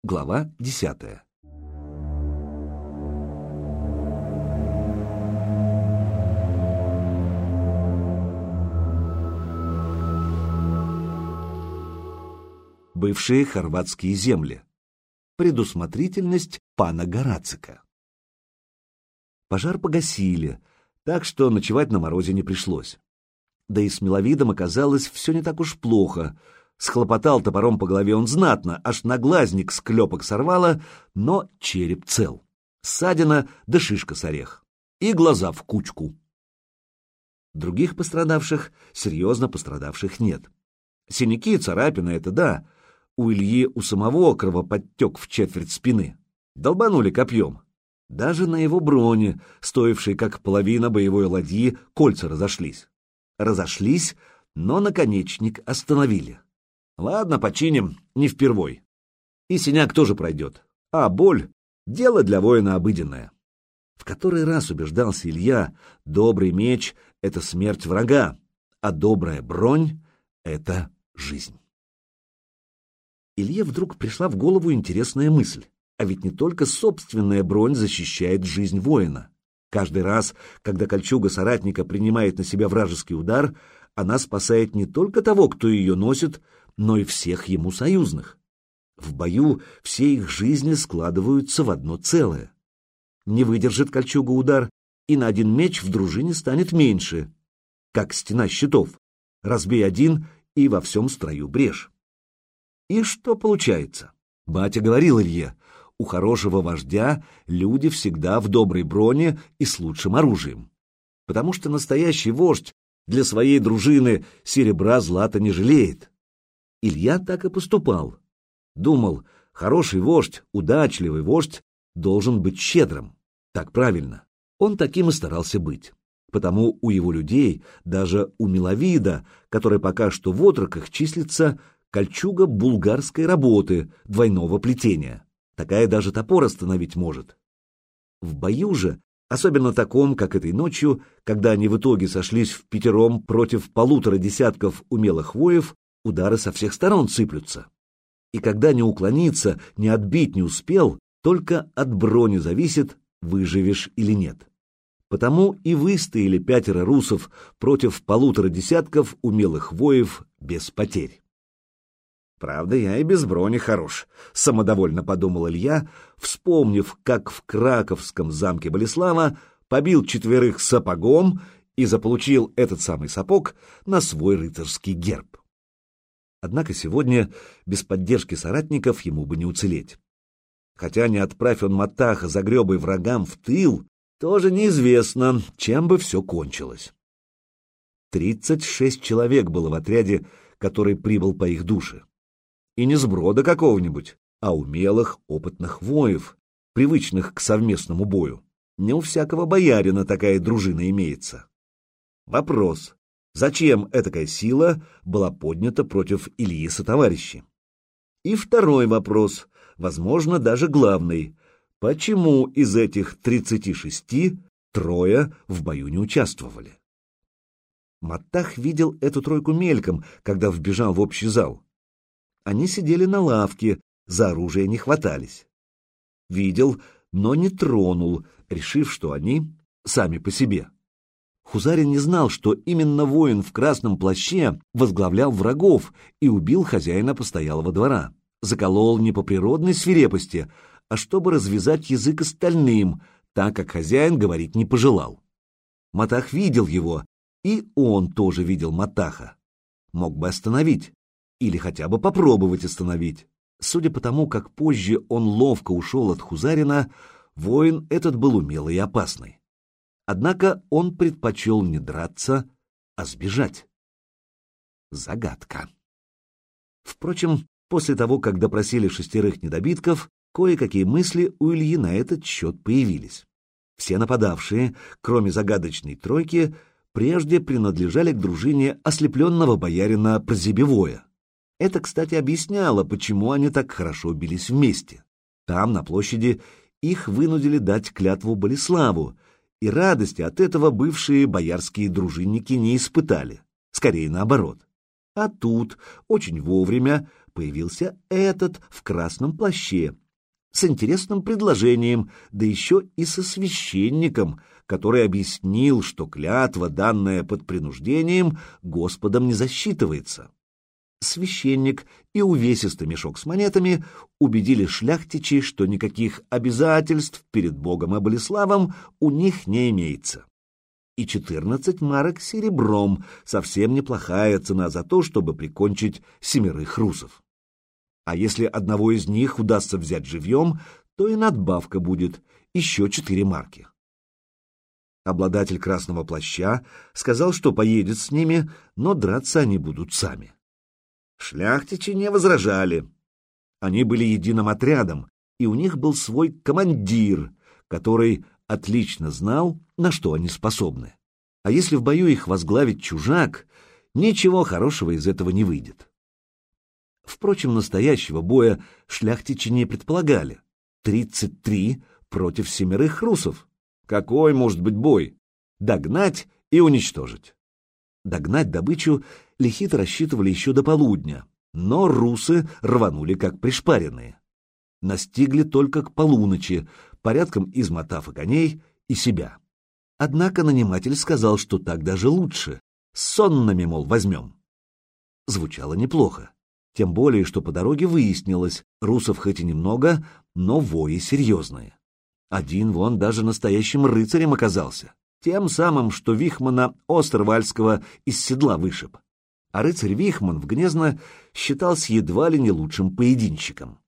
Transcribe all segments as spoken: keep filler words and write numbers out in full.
Глава десятая. Бывшие хорватские земли. Предусмотрительность пана Горацика. Пожар погасили, так что ночевать на морозе не пришлось. Да и с миловидом оказалось все не так уж плохо. Схлопотал топором по голове он знатно, аж наглазник с клепок сорвало, но череп цел. Ссадина да шишка с орех. И глаза в кучку. Других пострадавших, серьезно пострадавших нет. Синяки и царапины — это да. У Ильи у самого кровоподтек в четверть спины. Долбанули копьем. Даже на его броне, стоившей как половина боевой ладьи, кольца разошлись. Разошлись, но наконечник остановили. Ладно, починим, не впервой. И синяк тоже пройдет. А боль — дело для воина обыденное. В который раз убеждался Илья, добрый меч — это смерть врага, а добрая бронь — это жизнь. Илье вдруг пришла в голову интересная мысль. А ведь не только собственная бронь защищает жизнь воина. Каждый раз, когда кольчуга соратника принимает на себя вражеский удар, она спасает не только того, кто ее носит, но и всех ему союзных. В бою все их жизни складываются в одно целое. Не выдержит кольчуга удар, и на один меч в дружине станет меньше, как стена щитов. Разбей один, и во всем строю брешь. И что получается? Батя говорил Илье, у хорошего вождя люди всегда в доброй броне и с лучшим оружием. Потому что настоящий вождь для своей дружины серебра злата не жалеет. Илья так и поступал. Думал, хороший вождь, удачливый вождь должен быть щедрым. Так правильно. Он таким и старался быть. Потому у его людей, даже у Миловида, который пока что в отроках числится, кольчуга булгарской работы, двойного плетения. Такая даже топор остановить может. В бою же, особенно таком, как этой ночью, когда они в итоге сошлись впятером против полутора десятков умелых воев, удары со всех сторон сыплются. И когда не уклониться, не отбить не успел, только от брони зависит, выживешь или нет. Потому и выстояли пятеро русов против полутора десятков умелых воев без потерь. «Правда, я и без брони хорош», — самодовольно подумал Илья, вспомнив, как в краковском замке Болеслава побил четверых сапогом и заполучил этот самый сапог на свой рыцарский герб. Однако сегодня без поддержки соратников ему бы не уцелеть. Хотя не отправь он Матаха за гребой врагам в тыл, тоже неизвестно, чем бы все кончилось. Тридцать шесть человек было в отряде, который прибыл по их душе. И не сброда какого-нибудь, а умелых, опытных воев, привычных к совместному бою. Не у всякого боярина такая дружина имеется. Вопрос: зачем этакая сила была поднята против Ильи сотоварищи? И второй вопрос, возможно, даже главный: почему из этих тридцати шести трое в бою не участвовали? Матах видел эту тройку мельком, когда вбежал в общий зал. Они сидели на лавке, за оружие не хватались. Видел, но не тронул, решив, что они сами по себе. Хузарин не знал, что именно воин в красном плаще возглавлял врагов и убил хозяина постоялого двора. Заколол не по природной свирепости, а чтобы развязать язык остальным, так как хозяин говорить не пожелал. Матах видел его, и он тоже видел Матаха. Мог бы остановить. Или хотя бы попробовать остановить. Судя по тому, как позже он ловко ушел от Хузарина, воин этот был умелый и опасный. Однако он предпочел не драться, а сбежать. Загадка. Впрочем, после того, как допросили шестерых недобитков, кое-какие мысли у Ильи на этот счет появились. Все нападавшие, кроме загадочной тройки, прежде принадлежали к дружине ослепленного боярина Прозебевоя. Это, кстати, объясняло, почему они так хорошо бились вместе. Там, на площади, их вынудили дать клятву Болеславу, и радости от этого бывшие боярские дружинники не испытали, скорее наоборот. А тут, очень вовремя, появился этот в красном плаще, с интересным предложением, да еще и со священником, который объяснил, что клятва, данная под принуждением, Господом не засчитывается. Священник и увесистый мешок с монетами убедили шляхтичей, что никаких обязательств перед Богом и Болеславом у них не имеется. И четырнадцать марок серебром — совсем неплохая цена за то, чтобы прикончить семерых русов. А если одного из них удастся взять живьем, то и надбавка будет еще четыре марки. Обладатель красного плаща сказал, что поедет с ними, но драться они будут сами. Шляхтичи не возражали. Они были единым отрядом, и у них был свой командир, который отлично знал, на что они способны. А если в бою их возглавит чужак, ничего хорошего из этого не выйдет. Впрочем, настоящего боя шляхтичи не предполагали. Тридцать три против семерых русов. Какой может быть бой? Догнать и уничтожить. Догнать добычу лихиты рассчитывали еще до полудня, но русы рванули как пришпаренные. Настигли только к полуночи, порядком измотав и коней, и себя. Однако наниматель сказал, что так даже лучше, сонными, мол, возьмем. Звучало неплохо, тем более, что по дороге выяснилось, русов хоть и немного, но вои серьезные. Один вон даже настоящим рыцарем оказался, тем самым, что Вихмана Остервальского из седла вышиб. А рыцарь Вихман в Гнезно считался едва ли не лучшим поединщиком.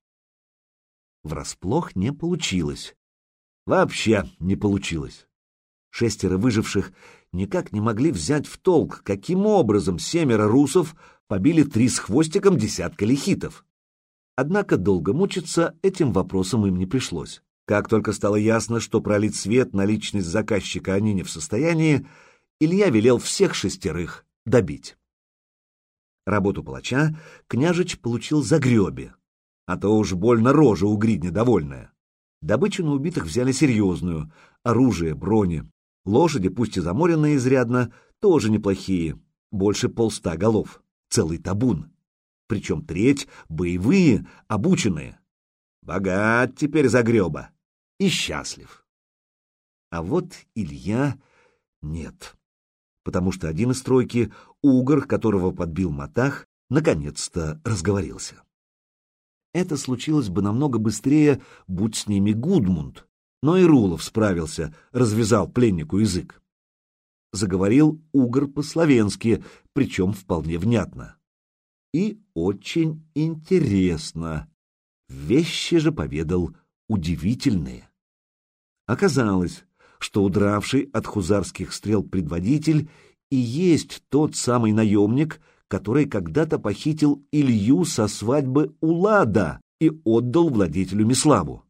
Врасплох не получилось. Вообще не получилось. Шестеро выживших никак не могли взять в толк, каким образом семеро русов побили три с хвостиком десятка лихитов. Однако долго мучиться этим вопросом им не пришлось. Как только стало ясно, что пролить свет на личность заказчика они не в состоянии, Илья велел всех шестерых добить. Работу палача княжич получил за гребе, а то уж больно рожа у гридня довольная. Добычу на убитых взяли серьезную, оружие, брони, лошади, пусть и заморенные изрядно, тоже неплохие, больше полста голов, целый табун, причем треть боевые, обученные. Богат теперь загреба и счастлив. А вот Илья нет, потому что один из тройки, угор, которого подбил Матах, наконец-то разговорился. Это случилось бы намного быстрее, будь с ними Гудмунд, но и Рулов справился, развязал пленнику язык. Заговорил угор по-словенски, причем вполне внятно. И очень интересно. Вещи же поведал удивительные. Оказалось, что удравший от хузарских стрел предводитель и есть тот самый наемник, который когда-то похитил Илью со свадьбы Улада и отдал владетелю Миславу.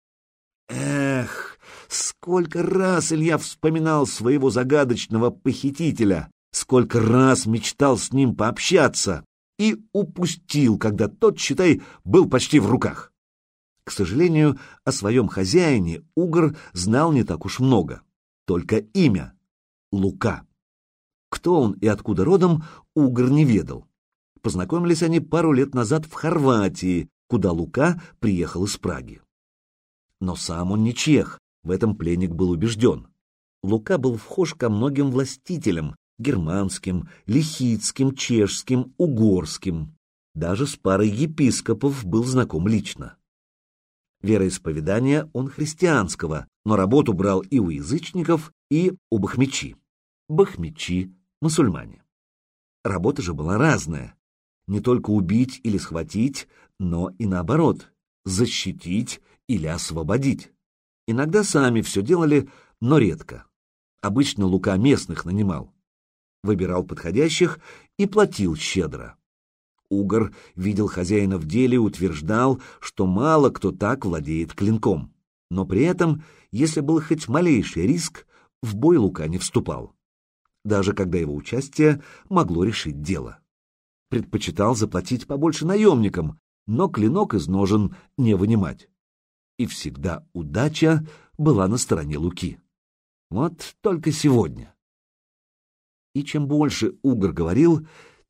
Эх, сколько раз Илья вспоминал своего загадочного похитителя, сколько раз мечтал с ним пообщаться и упустил, когда тот, считай, был почти в руках. К сожалению, о своем хозяине угор знал не так уж много, только имя — Лука. Кто он и откуда родом, угор не ведал. Познакомились они пару лет назад в Хорватии, куда Лука приехал из Праги. Но сам он не чех, в этом пленник был убежден. Лука был вхож ко многим властителям, германским, лихитским, чешским, угорским. Даже с парой епископов был знаком лично. Вероисповедание он христианского, но работу брал и у язычников, и у бахмичи. Бахмичи — мусульмане. Работа же была разная. Не только убить или схватить, но и наоборот, защитить или освободить. Иногда сами все делали, но редко. Обычно Лука местных нанимал. Выбирал подходящих и платил щедро. Угор видел хозяина в деле и утверждал, что мало кто так владеет клинком. Но при этом, если был хоть малейший риск, в бой Лука не вступал. Даже когда его участие могло решить дело. Предпочитал заплатить побольше наемникам, но клинок из ножен не вынимать. И всегда удача была на стороне Луки. Вот только сегодня. И чем больше угор говорил,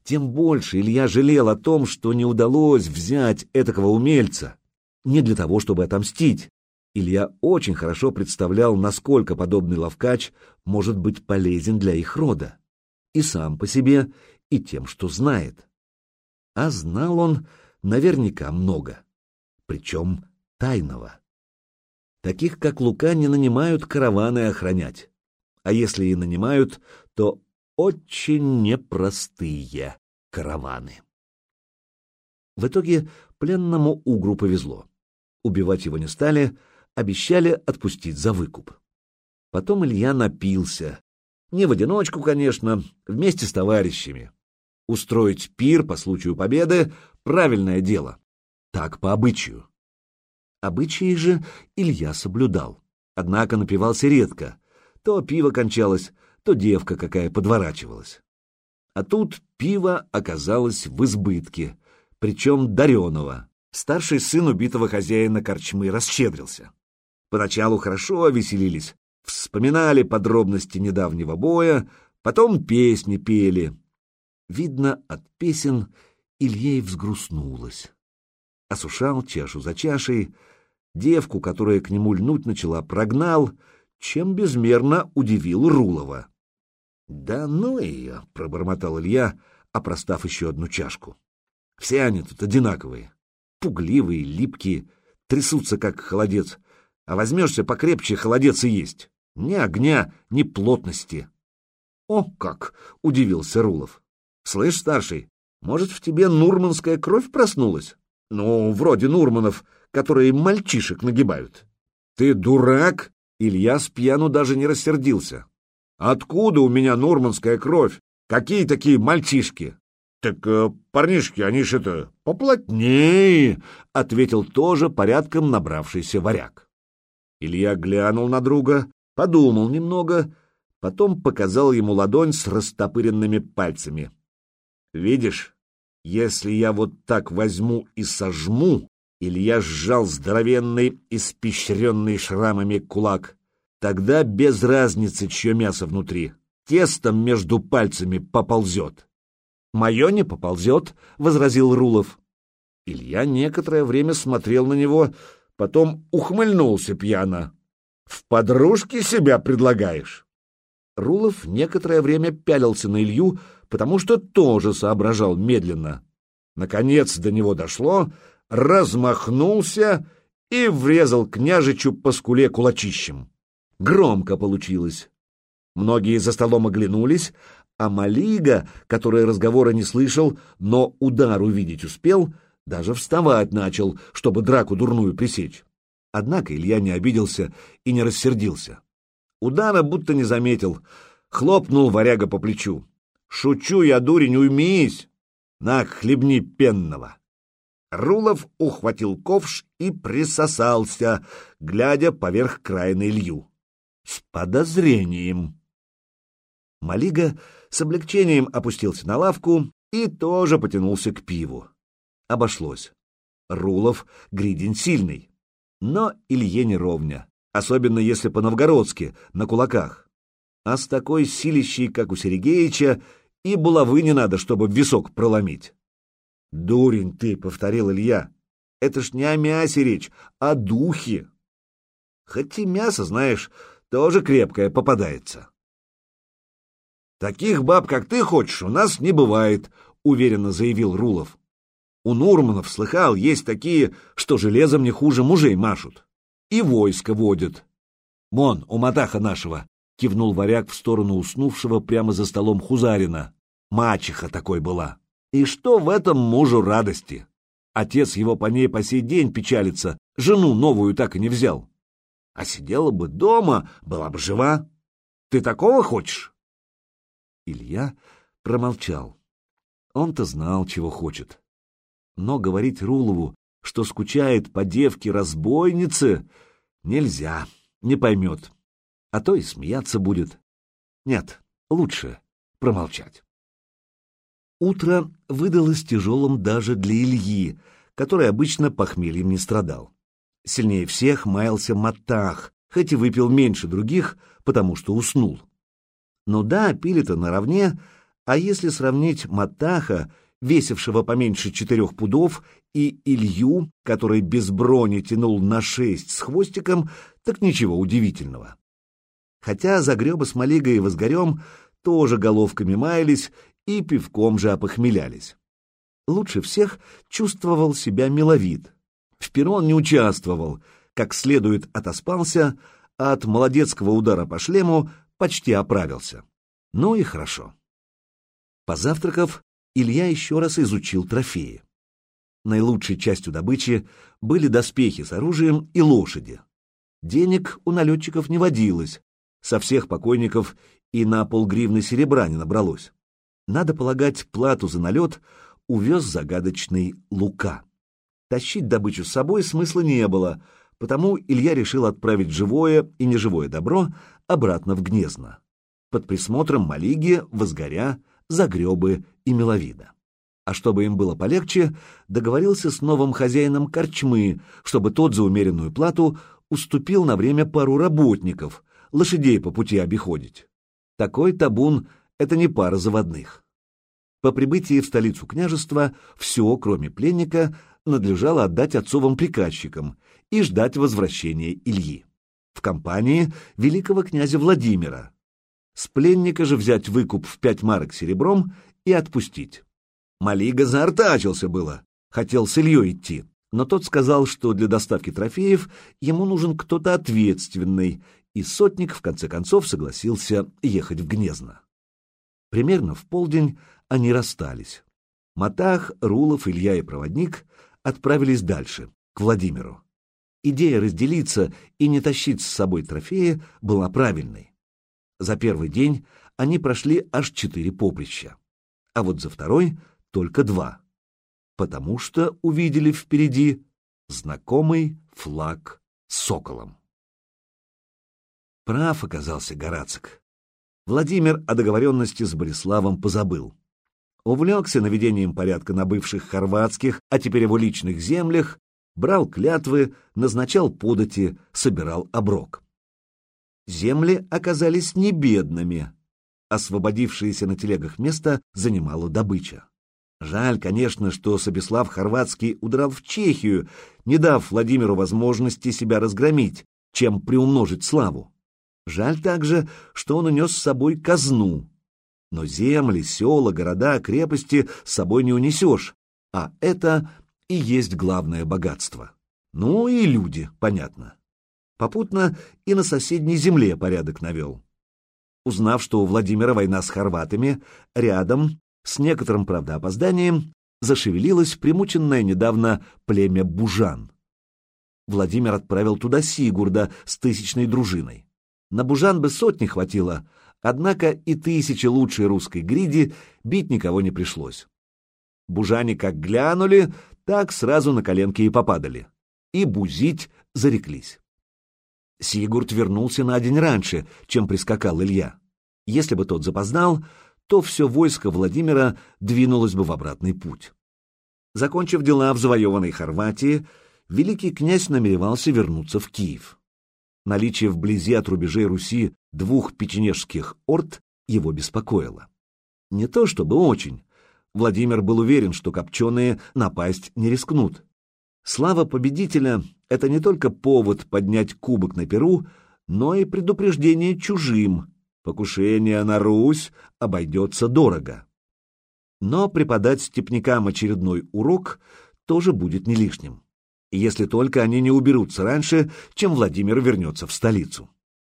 Тем больше Илья жалел о том, что не удалось взять этакого умельца. Не для того, чтобы отомстить. Илья очень хорошо представлял, насколько подобный ловкач может быть полезен для их рода. И сам по себе, и тем, что знает. А знал он наверняка много. Причем тайного. Таких, как Лука, не нанимают караваны охранять. А если и нанимают, то очень непростые караваны. В итоге пленному угру повезло. Убивать его не стали, обещали отпустить за выкуп. Потом Илья напился. Не в одиночку, конечно, вместе с товарищами. Устроить пир по случаю победы — правильное дело. Так по обычаю. Обычаи же Илья соблюдал. Однако напивался редко. То пиво кончалось, то девка какая подворачивалась. А тут пиво оказалось в избытке, причем дареного. Старший сын убитого хозяина корчмы расщедрился. Поначалу хорошо веселились, вспоминали подробности недавнего боя, потом песни пели. Видно, от песен Илье взгрустнулось. Осушал чашу за чашей, девку, которая к нему льнуть начала, прогнал, чем безмерно удивил Рулова. «Да ну ее!» — пробормотал Илья, опростав еще одну чашку. «Все они тут одинаковые, пугливые, липкие, трясутся, как холодец, а возьмешься покрепче, холодец и есть. Ни огня, ни плотности». «О как!» — удивился Рулов. «Слышь, старший, может, в тебе нурманская кровь проснулась? Ну, вроде Нурманов, которые мальчишек нагибают». «Ты дурак?» — Илья с пьяну даже не рассердился. «Откуда у меня нурманская кровь? Какие такие мальчишки?» «Так э, парнишки, они ж это, поплотнее», — ответил тоже порядком набравшийся варяг. Илья глянул на друга, подумал немного, потом показал ему ладонь с растопыренными пальцами. «Видишь, если я вот так возьму и сожму...» Илья сжал здоровенный, испещренный шрамами кулак. «Тогда без разницы, чье мясо внутри, тестом между пальцами поползет». «Мое не поползет», — возразил Рулов. Илья некоторое время смотрел на него, потом ухмыльнулся пьяно. «В подружки себя предлагаешь?» Рулов некоторое время пялился на Илью, потому что тоже соображал медленно. Наконец до него дошло, размахнулся и врезал княжичу по скуле кулачищем. Громко получилось. Многие за столом оглянулись, а Малига, который разговора не слышал, но удар увидеть успел, даже вставать начал, чтобы драку дурную пресечь. Однако Илья не обиделся и не рассердился. Удара будто не заметил, хлопнул варяга по плечу. «Шучу я, дурень, уймись! На, хлебни пенного!» Рулов ухватил ковш и присосался, глядя поверх края на Илью. С подозрением. Малига с облегчением опустился на лавку и тоже потянулся к пиву. Обошлось. Рулов — гридень сильный. Но Илье не ровня, особенно если по-новгородски, на кулаках. А с такой силищей, как у Сергеича, и булавы не надо, чтобы в висок проломить. «Дурень ты», — повторил Илья, — «это ж не о мясе речь, а о духе. Хоть и мясо, знаешь, тоже крепкое попадается». «Таких баб, как ты хочешь, у нас не бывает», — уверенно заявил Рулов. «У Нурманов, слыхал, есть такие, что железом не хуже мужей машут. И войско водят. Вон, у матаха нашего», — кивнул варяг в сторону уснувшего прямо за столом Хузарина. «Мачеха такой была. И что в этом мужу радости? Отец его по ней по сей день печалится, жену новую так и не взял. А сидела бы дома, была бы жива. Ты такого хочешь?» Илья промолчал. Он-то знал, чего хочет. Но говорить Рулову, что скучает по девке-разбойнице, нельзя, не поймет. А то и смеяться будет. Нет, лучше промолчать. Утро выдалось тяжелым даже для Ильи, который обычно похмельем не страдал. Сильнее всех маялся Матах, хоть и выпил меньше других, потому что уснул. Ну да, пили-то наравне, А если сравнить Матаха, весившего поменьше четырех пудов, и Илью, который без брони тянул на шесть с хвостиком, так ничего удивительного. Хотя Загреба с Малигой и Возгорем тоже головками маялись и пивком же опохмелялись. Лучше всех чувствовал себя Миловид. В перу он не участвовал, как следует отоспался, а от молодецкого удара по шлему почти оправился. Ну и хорошо. Позавтракав, Илья еще раз изучил трофеи. Наилучшей частью добычи были доспехи с оружием и лошади. Денег у налетчиков не водилось, со всех покойников и на полгривны серебра не набралось. Надо полагать, плату за налет увез загадочный Лука. Тащить добычу с собой смысла не было, потому Илья решил отправить живое и неживое добро обратно в Гнезно, под присмотром Малиги, Возгоря, Загребы и Миловида. А чтобы им было полегче, договорился с новым хозяином корчмы, чтобы тот за умеренную плату уступил на время пару работников, лошадей по пути обиходить. Такой табун — это не пара заводных. По прибытии в столицу княжества все, кроме пленника, надлежало отдать отцовым приказчикам и ждать возвращения Ильи. В компании великого князя Владимира. С пленника же взять выкуп в пять марок серебром и отпустить. Малига заортачился было, хотел с Ильей идти, но тот сказал, что для доставки трофеев ему нужен кто-то ответственный, и сотник в конце концов согласился ехать в Гнезно. Примерно в полдень они расстались. Матах, Рулов, Илья и проводник отправились дальше, к Владимиру. Идея разделиться и не тащить с собой трофеи была правильной. За первый день они прошли аж четыре поприща, а вот за второй только два, потому что увидели впереди знакомый флаг с соколом. Прав оказался Горацик. Владимир о договоренности с Болеславом позабыл. Увлекся наведением порядка на бывших хорватских, а теперь его личных землях, брал клятвы, назначал подати, собирал оброк. Земли оказались не бедными. Освободившееся на телегах место занимала добыча. Жаль, конечно, что Собеслав Хорватский удрал в Чехию, не дав Владимиру возможности себя разгромить, чем приумножить славу. Жаль также, что он унес с собой казну. Но земли, села, города, крепости с собой не унесешь, а это и есть главное богатство. Ну и люди, понятно. Попутно и на соседней земле порядок навел. Узнав, что у Владимира война с хорватами, рядом, с некоторым, правда, опозданием, зашевелилось примученное недавно племя Бужан. Владимир отправил туда Сигурда с тысячной дружиной. На Бужан бы сотни хватило, однако и тысячи лучшей русской гриди бить никого не пришлось. Бужане как глянули, так сразу на коленки и попадали. И бузить зареклись. Сигурд вернулся на день раньше, чем прискакал Илья. Если бы тот запоздал, то все войско Владимира двинулось бы в обратный путь. Закончив дела в завоеванной Хорватии, великий князь намеревался вернуться в Киев. Наличие вблизи от рубежей Руси двух печенежских орд его беспокоило. Не то чтобы очень. Владимир был уверен, что копченые напасть не рискнут. Слава победителя — это не только повод поднять кубок на перу, но и предупреждение чужим. Покушение на Русь обойдется дорого. Но преподать степнякам очередной урок тоже будет не лишним, если только они не уберутся раньше, чем Владимир вернется в столицу.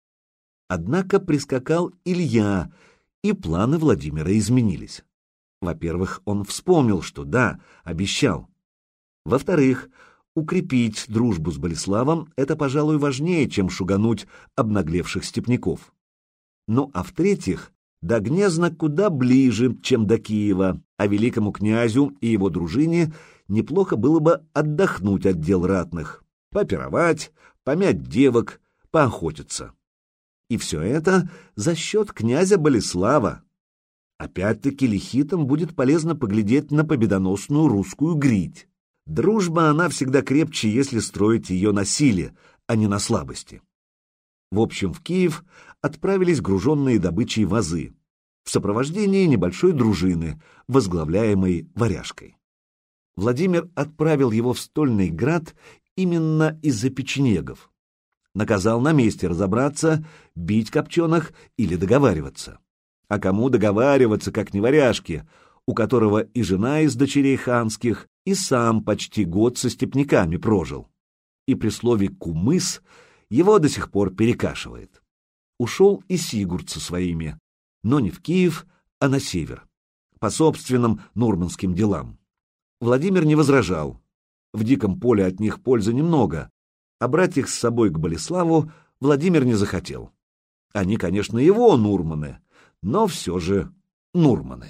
Однако прискакал Илья, и планы Владимира изменились. Во-первых, он вспомнил, что да, обещал. Во-вторых, укрепить дружбу с Болеславом — это, пожалуй, важнее, чем шугануть обнаглевших степняков. Ну а в-третьих, до Гнезна куда ближе, чем до Киева, а великому князю и его дружине неплохо было бы отдохнуть от дел ратных, попировать, помять девок, поохотиться. И все это за счет князя Болеслава. Опять-таки лихитам будет полезно поглядеть на победоносную русскую гридь. Дружба, она всегда крепче, если строить ее на силе, а не на слабости. В общем, в Киев отправились груженные добычей вазы. в сопровождении небольшой дружины, возглавляемой Варяжкой. Владимир отправил его в Стольный Град именно из-за печенегов. Наказал на месте разобраться, бить копченых или договариваться. А кому договариваться, как не Варяжке, у которого и жена из дочерей ханских, и сам почти год со степняками прожил. И при слове «кумыс» его до сих пор перекашивает. Ушел и Сигурд со своими, но не в Киев, а на север, по собственным нурманским делам. Владимир не возражал. В диком поле от них пользы немного, а брать их с собой к Болеславу Владимир не захотел. Они, конечно, его нурманы, но все же нурманы.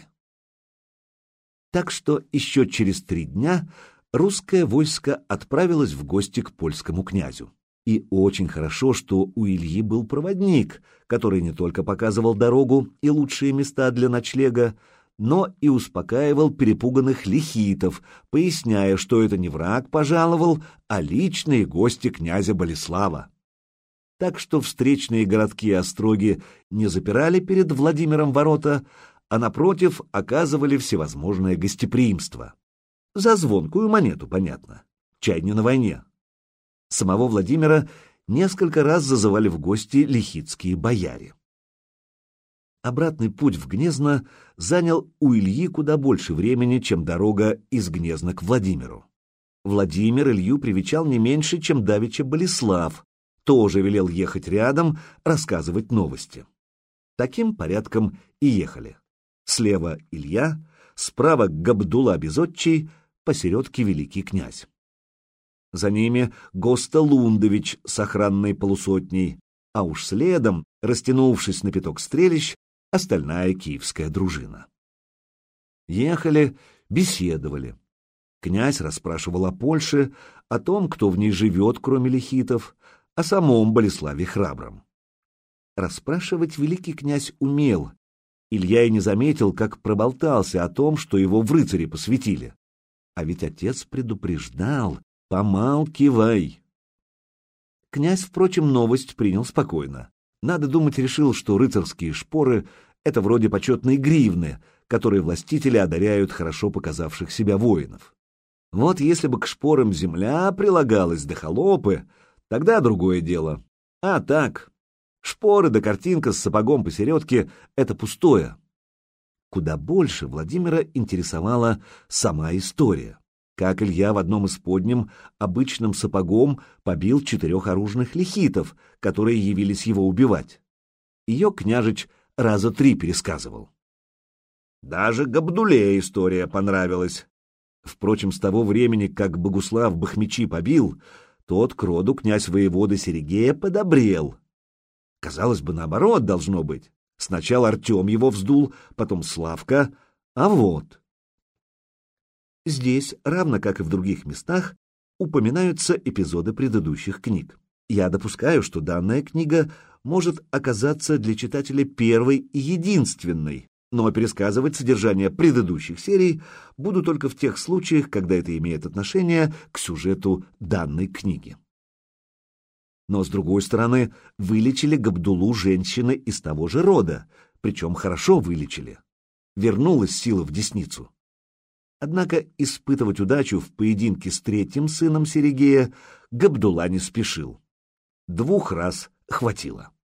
Так что еще через три дня русское войско отправилось в гости к польскому князю. И очень хорошо, что у Ильи был проводник, который не только показывал дорогу и лучшие места для ночлега, но и успокаивал перепуганных лихитов, поясняя, что это не враг пожаловал, а личные гости князя Болеслава. Так что встречные городки и остроги не запирали перед Владимиром ворота, а, напротив, оказывали всевозможное гостеприимство. За звонкую монету, понятно. Чай не на войне. Самого Владимира несколько раз зазывали в гости лихитские бояре. Обратный путь в Гнезно занял у Ильи куда больше времени, чем дорога из Гнезна к Владимиру. Владимир Илью привечал не меньше, чем давеча Болеслав, тоже велел ехать рядом, рассказывать новости. Таким порядком и ехали. Слева Илья, справа Габдулла Безотчий, посередке великий князь. За ними Госта Лундович с охранной полусотней, а уж следом, растянувшись на пяток стрелищ, остальная киевская дружина. Ехали, беседовали. Князь расспрашивал о Польше, о том, кто в ней живет, кроме лихитов, о самом Болеславе Храбром. Расспрашивать великий князь умел. Илья и не заметил, как проболтался о том, что его в рыцари посвятили. А ведь отец предупреждал: помалкивай. Князь, впрочем, новость принял спокойно. Надо думать, решил, что рыцарские шпоры — это вроде почетной гривны, которые властители одаряют хорошо показавших себя воинов. Вот если бы к шпорам земля прилагалась да холопы, тогда другое дело. А так, шпоры да картинка с сапогом посередке — это пустое. Куда больше Владимира интересовала сама история. Как Илья в одном из подням обычным сапогом побил четырех оружных лихитов, которые явились его убивать. Ее княжич раза три пересказывал. Даже Габдуле история понравилась. Впрочем, с того времени, как Богуслав Бахмичи побил, тот к роду князь-воевода Серегея подобрел. Казалось бы, наоборот должно быть. Сначала Артем его вздул, потом Славка, а вот... Здесь, равно как и в других местах, упоминаются эпизоды предыдущих книг. Я допускаю, что данная книга может оказаться для читателя первой и единственной, но пересказывать содержание предыдущих серий буду только в тех случаях, когда это имеет отношение к сюжету данной книги. Но, с другой стороны, вылечили Габдуллу женщины из того же рода, причем хорошо вылечили. Вернулась сила в десницу. Однако испытывать удачу в поединке с третьим сыном Серегея Габдулла не спешил. Двух раз хватило.